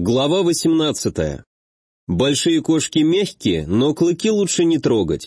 Глава 18. Большие кошки мягкие, но клыки лучше не трогать.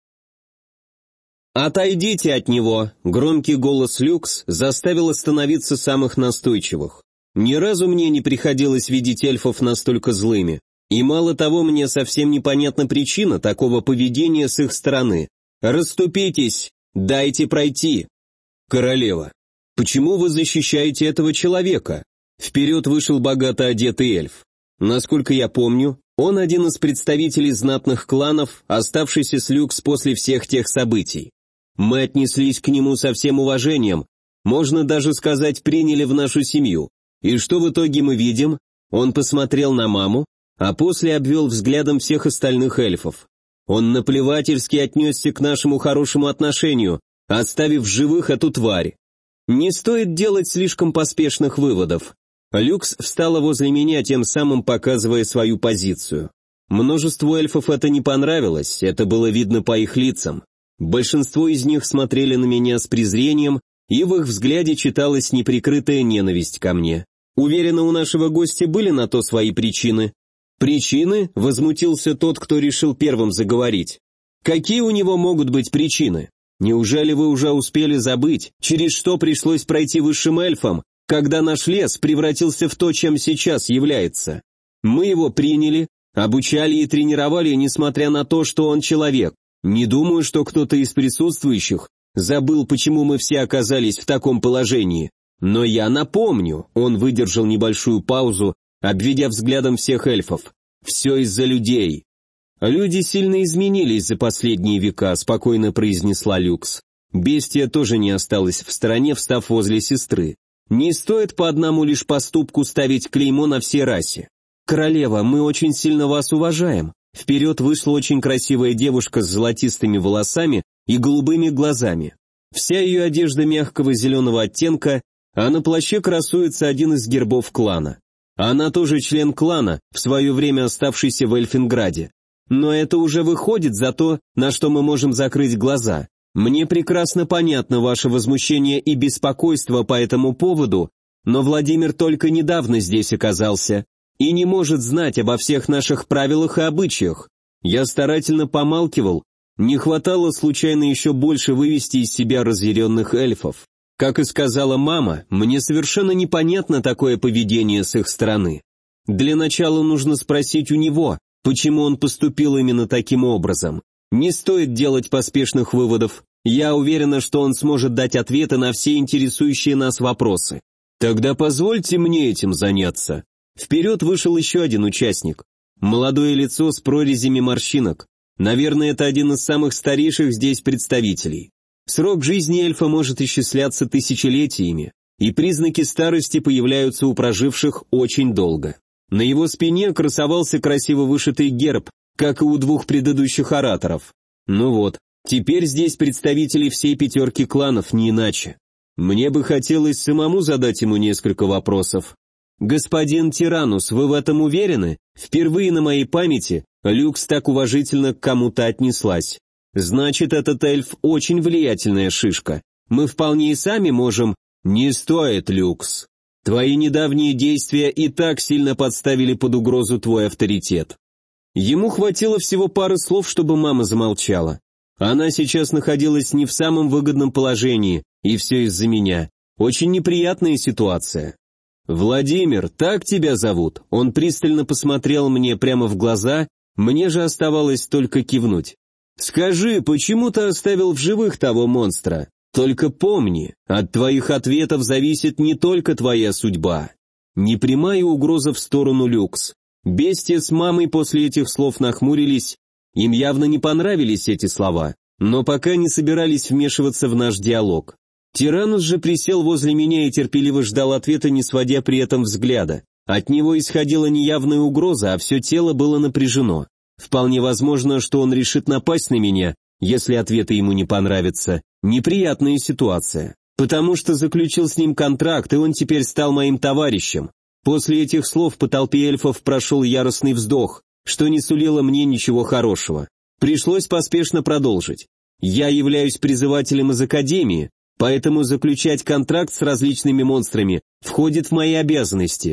«Отойдите от него!» — громкий голос Люкс заставил остановиться самых настойчивых. Ни разу мне не приходилось видеть эльфов настолько злыми. И мало того, мне совсем непонятна причина такого поведения с их стороны. «Расступитесь! Дайте пройти!» «Королева, почему вы защищаете этого человека?» Вперед вышел богато одетый эльф. Насколько я помню, он один из представителей знатных кланов, оставшийся с Люкс после всех тех событий. Мы отнеслись к нему со всем уважением, можно даже сказать, приняли в нашу семью. И что в итоге мы видим? Он посмотрел на маму, а после обвел взглядом всех остальных эльфов. Он наплевательски отнесся к нашему хорошему отношению, оставив живых эту тварь. Не стоит делать слишком поспешных выводов. Люкс встала возле меня, тем самым показывая свою позицию. Множеству эльфов это не понравилось, это было видно по их лицам. Большинство из них смотрели на меня с презрением, и в их взгляде читалась неприкрытая ненависть ко мне. Уверена, у нашего гостя были на то свои причины. «Причины?» — возмутился тот, кто решил первым заговорить. «Какие у него могут быть причины? Неужели вы уже успели забыть, через что пришлось пройти высшим эльфам, когда наш лес превратился в то, чем сейчас является? Мы его приняли, обучали и тренировали, несмотря на то, что он человек. Не думаю, что кто-то из присутствующих забыл, почему мы все оказались в таком положении. Но я напомню», — он выдержал небольшую паузу, обведя взглядом всех эльфов. «Все из-за людей». «Люди сильно изменились за последние века», — спокойно произнесла Люкс. Бестия тоже не осталась в стороне, встав возле сестры. «Не стоит по одному лишь поступку ставить клеймо на всей расе. Королева, мы очень сильно вас уважаем». Вперед вышла очень красивая девушка с золотистыми волосами и голубыми глазами. Вся ее одежда мягкого зеленого оттенка, а на плаще красуется один из гербов клана. Она тоже член клана, в свое время оставшийся в Эльфинграде. Но это уже выходит за то, на что мы можем закрыть глаза. Мне прекрасно понятно ваше возмущение и беспокойство по этому поводу, но Владимир только недавно здесь оказался и не может знать обо всех наших правилах и обычаях. Я старательно помалкивал, не хватало случайно еще больше вывести из себя разъяренных эльфов. Как и сказала мама, мне совершенно непонятно такое поведение с их стороны. Для начала нужно спросить у него, почему он поступил именно таким образом. Не стоит делать поспешных выводов. Я уверена, что он сможет дать ответы на все интересующие нас вопросы. Тогда позвольте мне этим заняться. Вперед вышел еще один участник. Молодое лицо с прорезями морщинок. Наверное, это один из самых старейших здесь представителей. Срок жизни эльфа может исчисляться тысячелетиями, и признаки старости появляются у проживших очень долго. На его спине красовался красиво вышитый герб, как и у двух предыдущих ораторов. Ну вот, теперь здесь представители всей пятерки кланов, не иначе. Мне бы хотелось самому задать ему несколько вопросов. «Господин Тиранус, вы в этом уверены? Впервые на моей памяти Люкс так уважительно к кому-то отнеслась. Значит, этот эльф очень влиятельная шишка. Мы вполне и сами можем...» «Не стоит, Люкс. Твои недавние действия и так сильно подставили под угрозу твой авторитет». Ему хватило всего пары слов, чтобы мама замолчала. Она сейчас находилась не в самом выгодном положении, и все из-за меня. Очень неприятная ситуация. «Владимир, так тебя зовут?» Он пристально посмотрел мне прямо в глаза, мне же оставалось только кивнуть. «Скажи, почему ты оставил в живых того монстра? Только помни, от твоих ответов зависит не только твоя судьба». Непрямая угроза в сторону Люкс. Бестия с мамой после этих слов нахмурились, им явно не понравились эти слова, но пока не собирались вмешиваться в наш диалог. Тиранус же присел возле меня и терпеливо ждал ответа, не сводя при этом взгляда. От него исходила неявная угроза, а все тело было напряжено. Вполне возможно, что он решит напасть на меня, если ответы ему не понравятся. Неприятная ситуация, потому что заключил с ним контракт, и он теперь стал моим товарищем. После этих слов по толпе эльфов прошел яростный вздох, что не сулило мне ничего хорошего. Пришлось поспешно продолжить. Я являюсь призывателем из Академии, поэтому заключать контракт с различными монстрами входит в мои обязанности.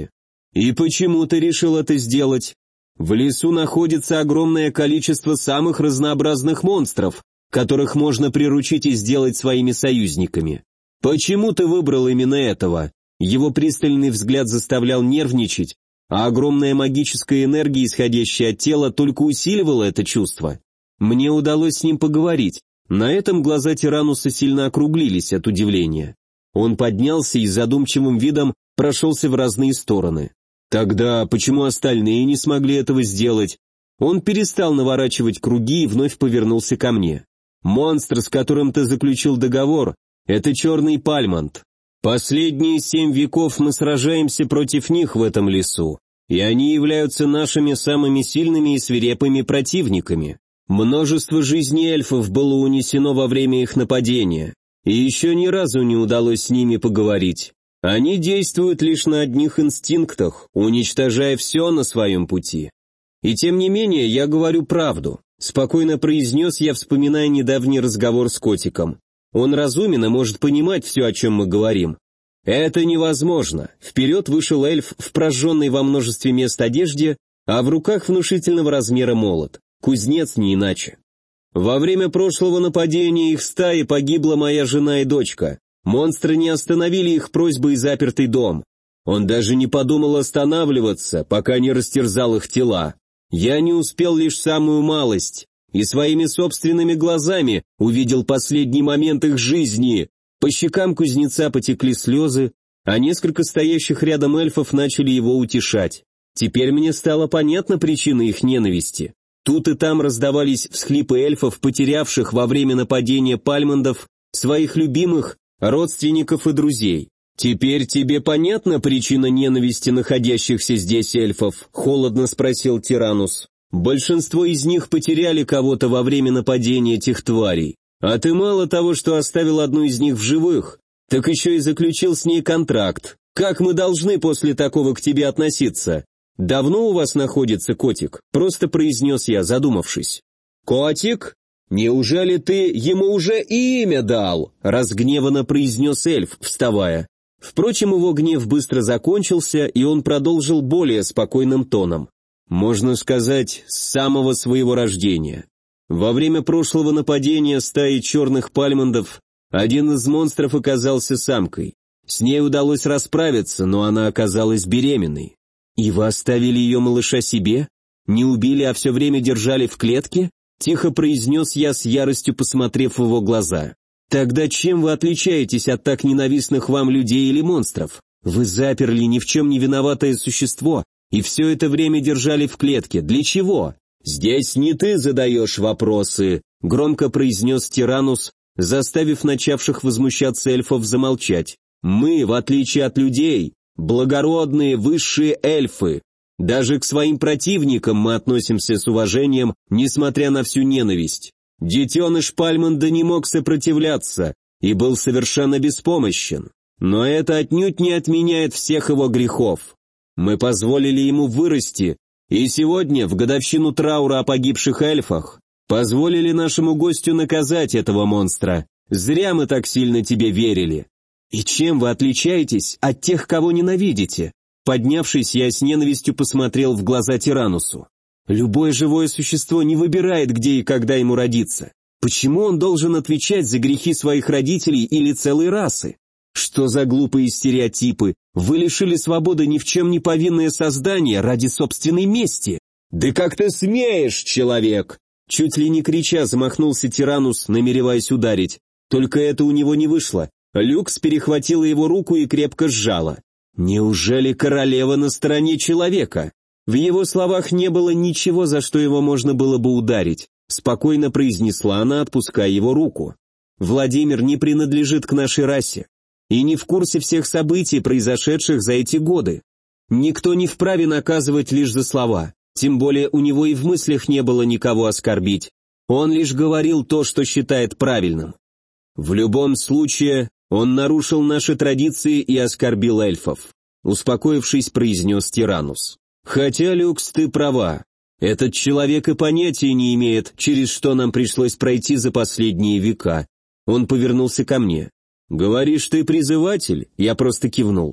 «И почему ты решил это сделать? В лесу находится огромное количество самых разнообразных монстров, которых можно приручить и сделать своими союзниками. Почему ты выбрал именно этого?» Его пристальный взгляд заставлял нервничать, а огромная магическая энергия, исходящая от тела, только усиливала это чувство. Мне удалось с ним поговорить. На этом глаза Тирануса сильно округлились от удивления. Он поднялся и с задумчивым видом прошелся в разные стороны. «Тогда почему остальные не смогли этого сделать?» Он перестал наворачивать круги и вновь повернулся ко мне. «Монстр, с которым ты заключил договор, это черный пальмонт. Последние 7 веков мы сражаемся против них в этом лесу, и они являются нашими самыми сильными и свирепыми противниками. Множество жизней эльфов было унесено во время их нападения, и еще ни разу не удалось с ними поговорить. Они действуют лишь на одних инстинктах, уничтожая все на своем пути. И тем не менее, я говорю правду», — спокойно произнес я, вспоминая недавний разговор с котиком. «Он разумен и может понимать все, о чем мы говорим». «Это невозможно». Вперед вышел эльф в прожженной во множестве мест одежде, а в руках внушительного размера молот. Кузнец не иначе. «Во время прошлого нападения их стаи погибла моя жена и дочка. Монстры не остановили их просьбой и запертый дом. Он даже не подумал останавливаться, пока не растерзал их тела. Я не успел лишь самую малость, и своими собственными глазами увидел последний момент их жизни». По щекам кузнеца потекли слезы, а несколько стоящих рядом эльфов начали его утешать. Теперь мне стала понятна причина их ненависти. Тут и там раздавались всхлипы эльфов, потерявших во время нападения пальмондов своих любимых, родственников и друзей. «Теперь тебе понятна причина ненависти находящихся здесь эльфов?» — холодно спросил Тиранус. «Большинство из них потеряли кого-то во время нападения этих тварей. А ты мало того, что оставил одну из них в живых, так еще и заключил с ней контракт. Как мы должны после такого к тебе относиться? Давно у вас находится котик?» — просто произнес я, задумавшись. «Котик? Неужели ты ему уже имя дал?» — разгневанно произнес эльф, вставая. Впрочем, его гнев быстро закончился, и он продолжил более спокойным тоном. «Можно сказать, с самого своего рождения. Во время прошлого нападения стаи черных пальмондов один из монстров оказался самкой. С ней удалось расправиться, но она оказалась беременной. И вы оставили ее малыша себе? Не убили, а все время держали в клетке?» Тихо произнес я, с яростью посмотрев в его глаза. «Тогда чем вы отличаетесь от так ненавистных вам людей или монстров? Вы заперли ни в чем не виноватое существо и все это время держали в клетке. Для чего?» «Здесь не ты задаешь вопросы», — громко произнес Тиранус, заставив начавших возмущаться эльфов замолчать. «Мы, в отличие от людей, благородные высшие эльфы. Даже к своим противникам мы относимся с уважением, несмотря на всю ненависть. Детеныш Пальмонда не мог сопротивляться и был совершенно беспомощен. Но это отнюдь не отменяет всех его грехов. Мы позволили ему вырасти, и сегодня, в годовщину траура о погибших эльфах, позволили нашему гостю наказать этого монстра. Зря мы так сильно тебе верили. И чем вы отличаетесь от тех, кого ненавидите?» Поднявшись, я с ненавистью посмотрел в глаза Тиранусу. «Любое живое существо не выбирает, где и когда ему родиться. Почему он должен отвечать за грехи своих родителей или целой расы? Что за глупые стереотипы? Вы лишили свободы ни в чем не повинное создание ради собственной мести. Да как ты смеешь, человек!» Чуть ли не крича замахнулся Тиранус, намереваясь ударить. Только это у него не вышло. Люкс перехватила его руку и крепко сжала. Неужели королева на стороне человека? В его словах не было ничего, за что его можно было бы ударить. Спокойно произнесла она, отпуская его руку. «Владимир не принадлежит к нашей расе и не в курсе всех событий, произошедших за эти годы. Никто не вправе наказывать лишь за слова, тем более у него и в мыслях не было никого оскорбить. Он лишь говорил то, что считает правильным. В любом случае, он нарушил наши традиции и оскорбил эльфов», успокоившись, произнес Тиранус. «Хотя, Люкс, ты права. Этот человек и понятия не имеет, через что нам пришлось пройти за последние века». Он повернулся ко мне. «Говоришь, ты призыватель?» Я просто кивнул.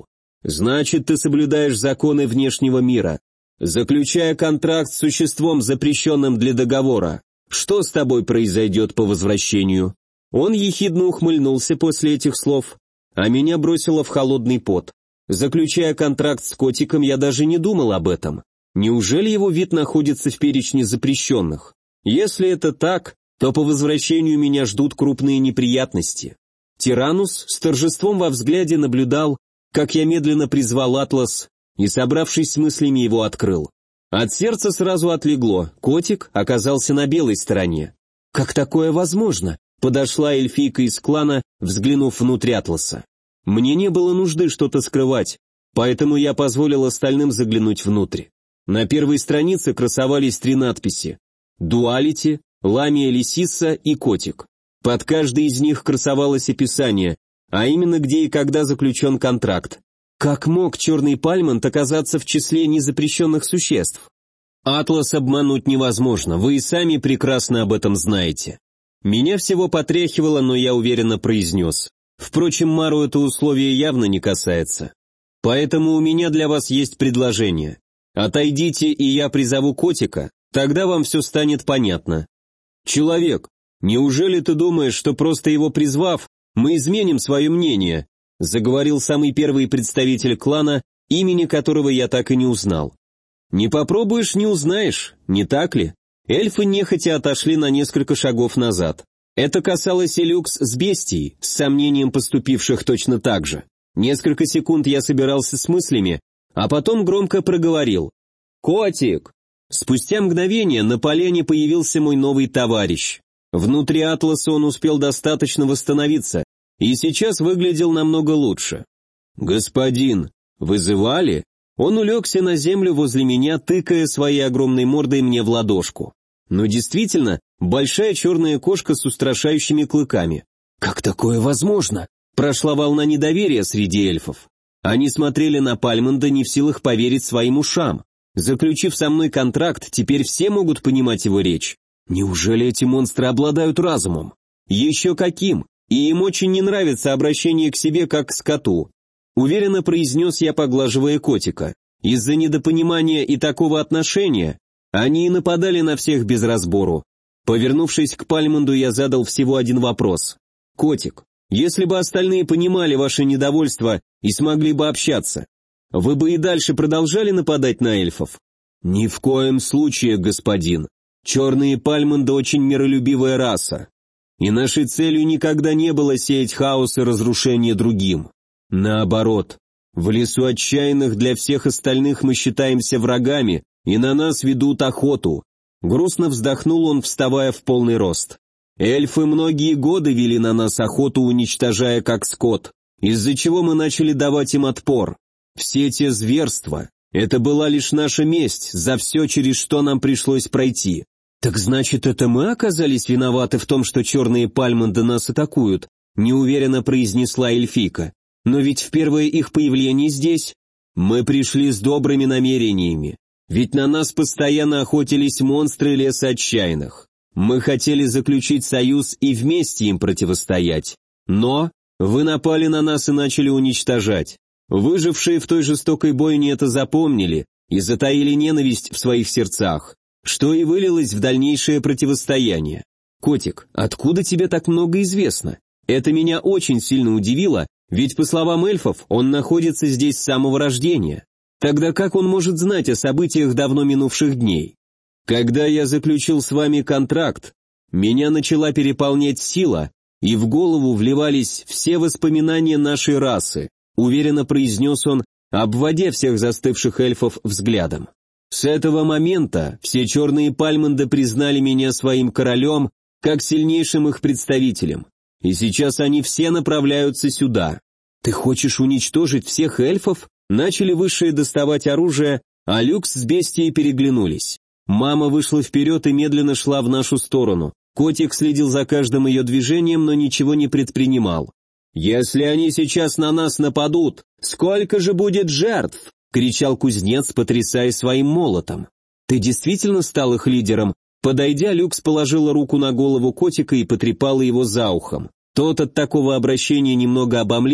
Значит, ты соблюдаешь законы внешнего мира, заключая контракт с существом, запрещенным для договора. Что с тобой произойдет по возвращению?» Он ехидно ухмыльнулся после этих слов, а меня бросило в холодный пот. Заключая контракт с котиком, я даже не думал об этом. Неужели его вид находится в перечне запрещенных? Если это так, то по возвращению меня ждут крупные неприятности. Тиранус с торжеством во взгляде наблюдал, как я медленно призвал Атлас и, собравшись с мыслями, его открыл. От сердца сразу отлегло, котик оказался на белой стороне. «Как такое возможно?» — подошла эльфийка из клана, взглянув внутрь Атласа. Мне не было нужды что-то скрывать, поэтому я позволил остальным заглянуть внутрь. На первой странице красовались 3 надписи: «Дуалити», «Ламия Лисиса» и «Котик». Под каждой из них красовалось описание, а именно где и когда заключен контракт. Как мог черный пальмонт оказаться в числе незапрещенных существ? Атлас обмануть невозможно, вы и сами прекрасно об этом знаете. Меня всего потряхивало, но я уверенно произнес. Впрочем, Мару это условие явно не касается. Поэтому у меня для вас есть предложение. Отойдите, и я призову котика, тогда вам все станет понятно. Человек, неужели ты думаешь, что просто его призвав, мы изменим свое мнение? Заговорил самый первый представитель клана, имени которого я так и не узнал. Не попробуешь, не узнаешь, не так ли? Эльфы нехотя отошли на несколько шагов назад. Это касалось и люкс с бестией, с сомнением поступивших точно так же. Несколько секунд я собирался с мыслями, а потом громко проговорил: «Котик!» Спустя мгновение на поляне появился мой новый товарищ. Внутри Атласа он успел достаточно восстановиться, и сейчас выглядел намного лучше. «Господин, вызывали?» Он улегся на землю возле меня, тыкая своей огромной мордой мне в ладошку. Но действительно, большая черная кошка с устрашающими клыками. «Как такое возможно?» Прошла волна недоверия среди эльфов. Они смотрели на Пальмонда, не в силах поверить своим ушам. Заключив со мной контракт, теперь все могут понимать его речь. Неужели эти монстры обладают разумом? Еще каким? И им очень не нравится обращение к себе как к скоту. Уверенно произнес я, поглаживая котика. Из-за недопонимания и такого отношения они и нападали на всех без разбору. Повернувшись к Пальмонду, я задал всего один вопрос. «Котик, если бы остальные понимали ваше недовольство и смогли бы общаться, вы бы и дальше продолжали нападать на эльфов?» «Ни в коем случае, господин. Черные Пальмонды очень миролюбивая раса. И нашей целью никогда не было сеять хаос и разрушение другим. Наоборот, в лесу отчаянных для всех остальных мы считаемся врагами, и на нас ведут охоту». Грустно вздохнул он, вставая в полный рост. «Эльфы многие годы вели на нас охоту, уничтожая как скот, из-за чего мы начали давать им отпор. Все те зверства — это была лишь наша месть за все, через что нам пришлось пройти». «Так значит, это мы оказались виноваты в том, что черные Пальмонды нас атакуют?» — неуверенно произнесла эльфийка. «Но ведь в первое их появление здесь мы пришли с добрыми намерениями. Ведь на нас постоянно охотились монстры леса отчаянных. Мы хотели заключить союз и вместе им противостоять. Но вы напали на нас и начали уничтожать. Выжившие в той жестокой бойне это запомнили и затаили ненависть в своих сердцах, что и вылилось в дальнейшее противостояние. Котик, откуда тебе так много известно? Это меня очень сильно удивило, ведь, по словам эльфов, он находится здесь с самого рождения. Тогда как он может знать о событиях давно минувших дней? Когда я заключил с вами контракт, меня начала переполнять сила, и в голову вливались все воспоминания нашей расы, уверенно произнес он, обводя всех застывших эльфов взглядом. С этого момента все черные Пальмонды признали меня своим королем, как сильнейшим их представителем, и сейчас они все направляются сюда. Ты хочешь уничтожить всех эльфов? Начали высшие доставать оружие, а Люкс с бестией переглянулись. Мама вышла вперед и медленно шла в нашу сторону. Котик следил за каждым ее движением, но ничего не предпринимал. «Если они сейчас на нас нападут, сколько же будет жертв?» — кричал кузнец, потрясая своим молотом. «Ты действительно стал их лидером?» Подойдя, Люкс положила руку на голову котика и потрепала его за ухом. Тот от такого обращения немного обомлел,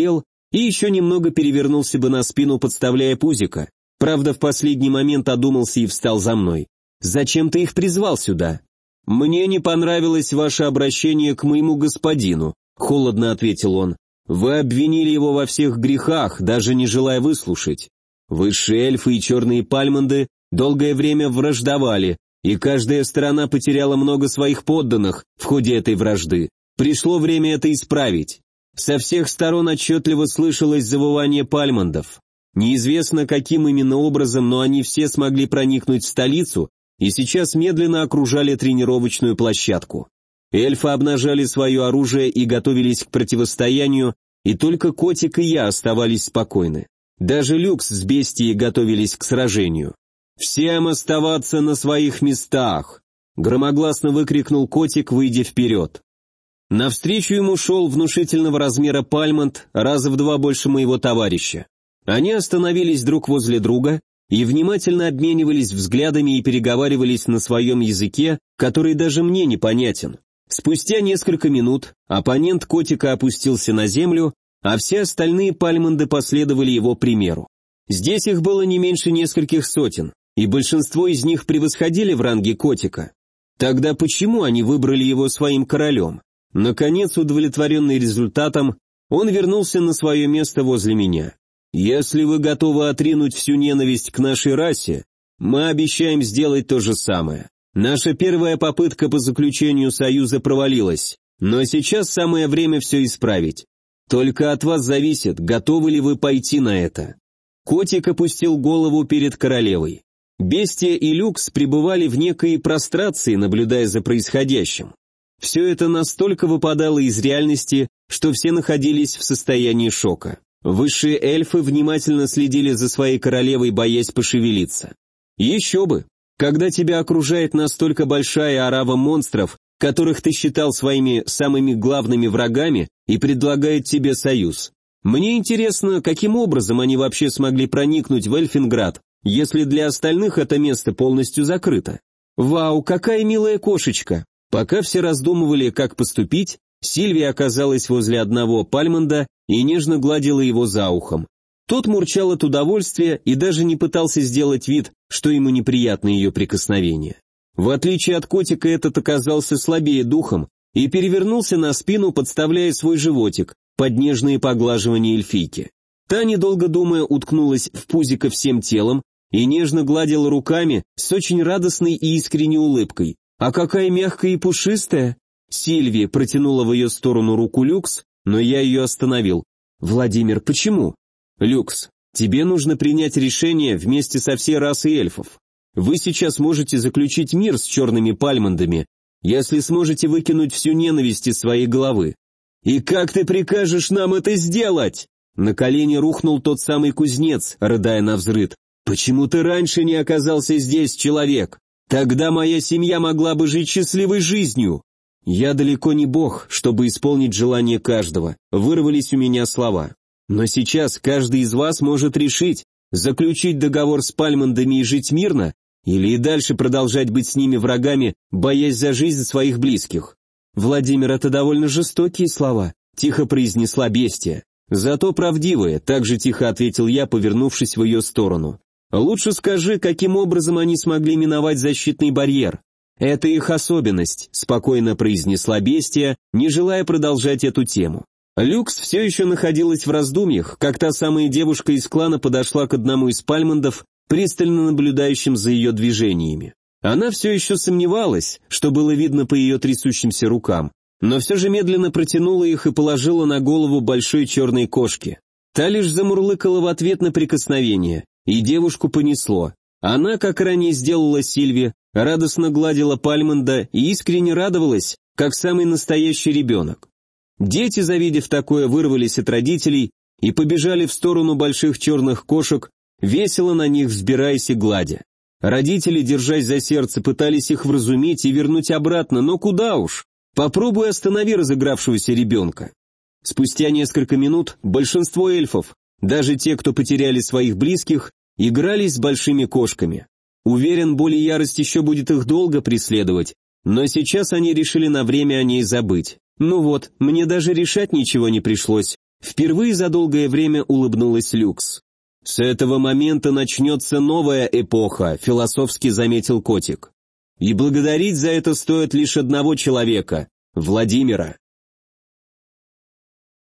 и еще немного перевернулся бы на спину, подставляя пузико. Правда, в последний момент одумался и встал за мной. «Зачем ты их призвал сюда?» «Мне не понравилось ваше обращение к моему господину», — холодно ответил он. «Вы обвинили его во всех грехах, даже не желая выслушать. Высшие эльфы и черные пальмонды долгое время враждовали, и каждая сторона потеряла много своих подданных в ходе этой вражды. Пришло время это исправить. Со всех сторон отчетливо слышалось завывание пальмондов. Неизвестно, каким именно образом, но они все смогли проникнуть в столицу и сейчас медленно окружали тренировочную площадку. Эльфы обнажали свое оружие и готовились к противостоянию, и только Котик и я оставались спокойны. Даже Люкс с бестией готовились к сражению. «Всем оставаться на своих местах!» — громогласно выкрикнул Котик, выйдя вперед. Навстречу ему шел внушительного размера пальмонт, раза в 2 больше моего товарища. Они остановились друг возле друга и внимательно обменивались взглядами и переговаривались на своем языке, который даже мне непонятен. Спустя несколько минут оппонент Котика опустился на землю, а все остальные пальмонды последовали его примеру. Здесь их было не меньше нескольких сотен, и большинство из них превосходили в ранге Котика. Тогда почему они выбрали его своим королем? Наконец, удовлетворенный результатом, он вернулся на свое место возле меня. «Если вы готовы отринуть всю ненависть к нашей расе, мы обещаем сделать то же самое. Наша первая попытка по заключению союза провалилась, но сейчас самое время все исправить. Только от вас зависит, готовы ли вы пойти на это». Котик опустил голову перед королевой. Бестия и Люкс пребывали в некой прострации, наблюдая за происходящим. Все это настолько выпадало из реальности, что все находились в состоянии шока. Высшие эльфы внимательно следили за своей королевой, боясь пошевелиться. Еще бы! Когда тебя окружает настолько большая орава монстров, которых ты считал своими самыми главными врагами, и предлагает тебе союз. Мне интересно, каким образом они вообще смогли проникнуть в Эльфинград, если для остальных это место полностью закрыто. Вау, какая милая кошечка! Пока все раздумывали, как поступить, Сильвия оказалась возле одного пальмонда и нежно гладила его за ухом. Тот мурчал от удовольствия и даже не пытался сделать вид, что ему неприятно ее прикосновение. В отличие от Котика, этот оказался слабее духом и перевернулся на спину, подставляя свой животик под нежные поглаживания эльфийки. Та, недолго думая, уткнулась в пузико всем телом и нежно гладила руками с очень радостной и искренней улыбкой. «А какая мягкая и пушистая!» Сильвия протянула в ее сторону руку Люкс, но я ее остановил. «Владимир, почему?» «Люкс, тебе нужно принять решение вместе со всей расой эльфов. Вы сейчас можете заключить мир с черными пальмондами, если сможете выкинуть всю ненависть из своей головы». «И как ты прикажешь нам это сделать?» На колени рухнул тот самый кузнец, рыдая навзрыд. «Почему ты раньше не оказался здесь, человек? Тогда моя семья могла бы жить счастливой жизнью». «Я далеко не бог, чтобы исполнить желание каждого», вырвались у меня слова. «Но сейчас каждый из вас может решить, заключить договор с пальмондами и жить мирно, или и дальше продолжать быть с ними врагами, боясь за жизнь своих близких». «Владимир, это довольно жестокие слова», тихо произнесла бестия. «Зато правдивые», также тихо ответил я, повернувшись в ее сторону. «Лучше скажи, каким образом они смогли миновать защитный барьер». «Это их особенность», — спокойно произнесла бестия, не желая продолжать эту тему. Люкс все еще находилась в раздумьях, как та самая девушка из клана подошла к одному из пальмондов, пристально наблюдающим за ее движениями. Она все еще сомневалась, что было видно по ее трясущимся рукам, но все же медленно протянула их и положила на голову большой черной кошки. Та лишь замурлыкала в ответ на прикосновение, и девушку понесло. Она, как ранее сделала Сильви, радостно гладила пальмонда и искренне радовалась, как самый настоящий ребенок. Дети, завидев такое, вырвались от родителей и побежали в сторону больших черных кошек, весело на них взбираясь и гладя. Родители, держась за сердце, пытались их вразумить и вернуть обратно, но куда уж. Попробуй останови разыгравшегося ребенка. Спустя несколько минут большинство эльфов, даже те, кто потеряли своих близких, игрались с большими кошками. Уверен, боль и ярость еще будет их долго преследовать, но сейчас они решили на время о ней забыть. Ну вот, мне даже решать ничего не пришлось, Впервые за долгое время улыбнулась Люкс. «С этого момента начнется новая эпоха», — философски заметил котик. «И благодарить за это стоит лишь одного человека — Владимира».